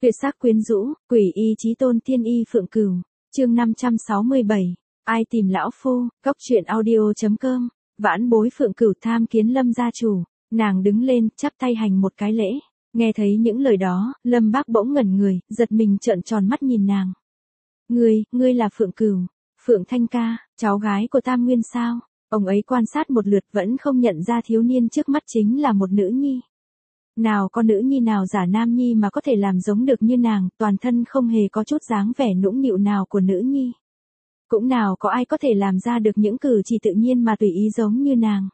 Tuyệt sắc quyến rũ, quỷ y chí tôn tiên y Phượng Cửu, chương 567, ai tìm lão phu, góc truyện audio.com, vãn bối Phượng Cửu tham kiến Lâm gia chủ, nàng đứng lên, chắp tay hành một cái lễ, nghe thấy những lời đó, Lâm Bác bỗng ngẩn người, giật mình trợn tròn mắt nhìn nàng. Ngươi là Phượng Cửu, Phượng Thanh ca, cháu gái của Tam Nguyên sao? Ông ấy quan sát một lượt vẫn không nhận ra thiếu niên trước mắt chính là một nữ nhi. Nào có nữ nhi nào giả nam nhi mà có thể làm giống được như nàng, toàn thân không hề có chút dáng vẻ nũng nịu nào của nữ nhi. Cũng nào có ai có thể làm ra được những cử chỉ tự nhiên mà tùy ý giống như nàng.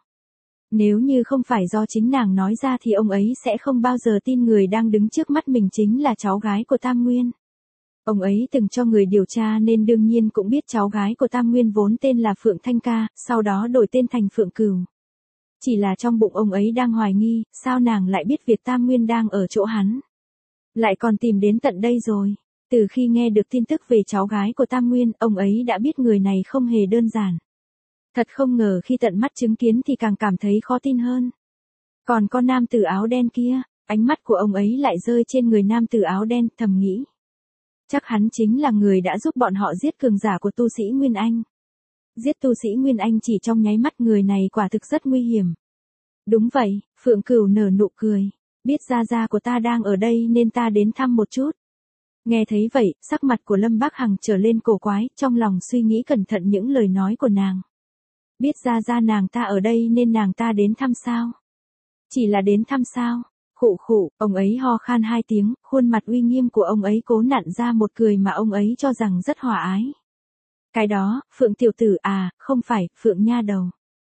Nếu như không phải do chính nàng nói ra thì ông ấy sẽ không bao giờ tin người đang đứng trước mắt mình chính là cháu gái của Tam Nguyên. Ông ấy từng cho người điều tra nên đương nhiên cũng biết cháu gái của Tam Nguyên vốn tên là Phượng Thanh ca, sau đó đổi tên thành Phượng Cửu. Chỉ là trong bụng ông ấy đang hoài nghi, sao nàng lại biết việc Tam Nguyên đang ở chỗ hắn. Lại còn tìm đến tận đây rồi. Từ khi nghe được tin tức về cháu gái của Tam Nguyên, ông ấy đã biết người này không hề đơn giản. Thật không ngờ khi tận mắt chứng kiến thì càng cảm thấy khó tin hơn. Còn con nam tử áo đen kia, ánh mắt của ông ấy lại rơi trên người nam tử áo đen, thầm nghĩ. Chắc hắn chính là người đã giúp bọn họ giết cường giả của tu sĩ Nguyên Anh. Giết tu sĩ Nguyên Anh chỉ trong nháy mắt, người này quả thực rất nguy hiểm. Đúng vậy, Phượng Cửu nở nụ cười. Biết gia của ta đang ở đây nên ta đến thăm một chút. Nghe thấy vậy, sắc mặt của Lâm Bác Hằng trở lên cổ quái, trong lòng suy nghĩ cẩn thận những lời nói của nàng. Biết gia nàng ta ở đây nên nàng ta đến thăm sao? Chỉ là đến thăm sao? Khụ khụ, ông ấy ho khan hai tiếng, khuôn mặt uy nghiêm của ông ấy cố nặn ra một cười mà ông ấy cho rằng rất hòa ái. Cái đó, Phượng tiểu tử à, không phải, Phượng nha đầu.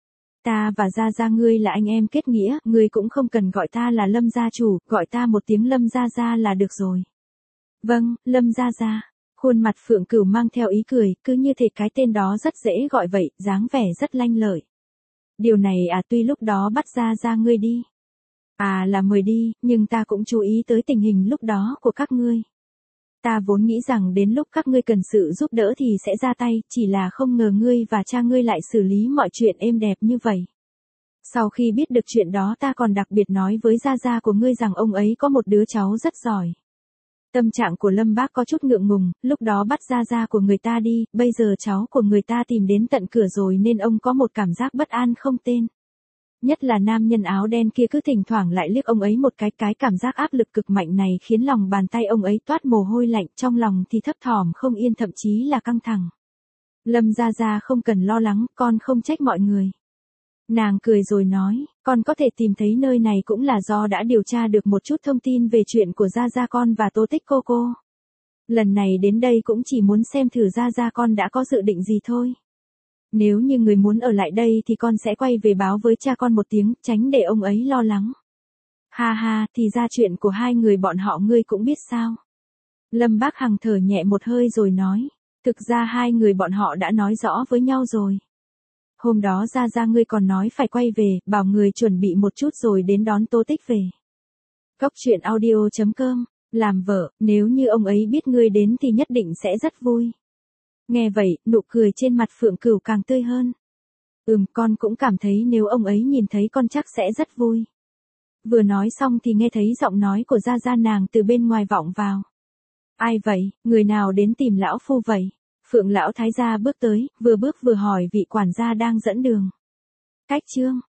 Ta và gia ngươi là anh em kết nghĩa, ngươi cũng không cần gọi ta là Lâm gia chủ, gọi ta một tiếng Lâm gia là được rồi. Vâng, Lâm gia. Khuôn mặt Phượng Cửu mang theo ý cười, cứ như thể cái tên đó rất dễ gọi vậy, dáng vẻ rất lanh lợi. Điều này à, tuy lúc đó bắt gia ngươi đi. À là mời đi, nhưng ta cũng chú ý tới tình hình lúc đó của các ngươi. Ta vốn nghĩ rằng đến lúc các ngươi cần sự giúp đỡ thì sẽ ra tay, chỉ là không ngờ ngươi và cha ngươi lại xử lý mọi chuyện êm đẹp như vậy. Sau khi biết được chuyện đó ta còn đặc biệt nói với gia của ngươi rằng ông ấy có một đứa cháu rất giỏi. Tâm trạng của Lâm Bác có chút ngượng ngùng, lúc đó bắt gia của người ta đi, bây giờ cháu của người ta tìm đến tận cửa rồi nên ông có một cảm giác bất an không tên. Nhất là nam nhân áo đen kia cứ thỉnh thoảng lại liếc ông ấy một cái cảm giác áp lực cực mạnh này khiến lòng bàn tay ông ấy toát mồ hôi lạnh, trong lòng thì thấp thỏm không yên, thậm chí là căng thẳng. Lâm gia không cần lo lắng, con không trách mọi người. Nàng cười rồi nói, con có thể tìm thấy nơi này cũng là do đã điều tra được một chút thông tin về chuyện của gia con và Tố Tích cô. Lần này đến đây cũng chỉ muốn xem thử gia con đã có dự định gì thôi. Nếu như người muốn ở lại đây thì con sẽ quay về báo với cha con một tiếng, tránh để ông ấy lo lắng. Ha ha, thì ra chuyện của hai người bọn họ ngươi cũng biết sao. Lâm Bác Hằng thở nhẹ một hơi rồi nói, thực ra hai người bọn họ đã nói rõ với nhau rồi. Hôm đó gia ngươi còn nói phải quay về, bảo người chuẩn bị một chút rồi đến đón Tố Tích về. Góc truyện audio.com, làm vợ, nếu như ông ấy biết ngươi đến thì nhất định sẽ rất vui. Nghe vậy, nụ cười trên mặt Phượng Cửu càng tươi hơn. Con cũng cảm thấy nếu ông ấy nhìn thấy con chắc sẽ rất vui. Vừa nói xong thì nghe thấy giọng nói của gia nàng từ bên ngoài vọng vào. Ai vậy, người nào đến tìm lão phu vậy? Phượng lão thái gia bước tới, vừa bước vừa hỏi vị quản gia đang dẫn đường. Cách chương,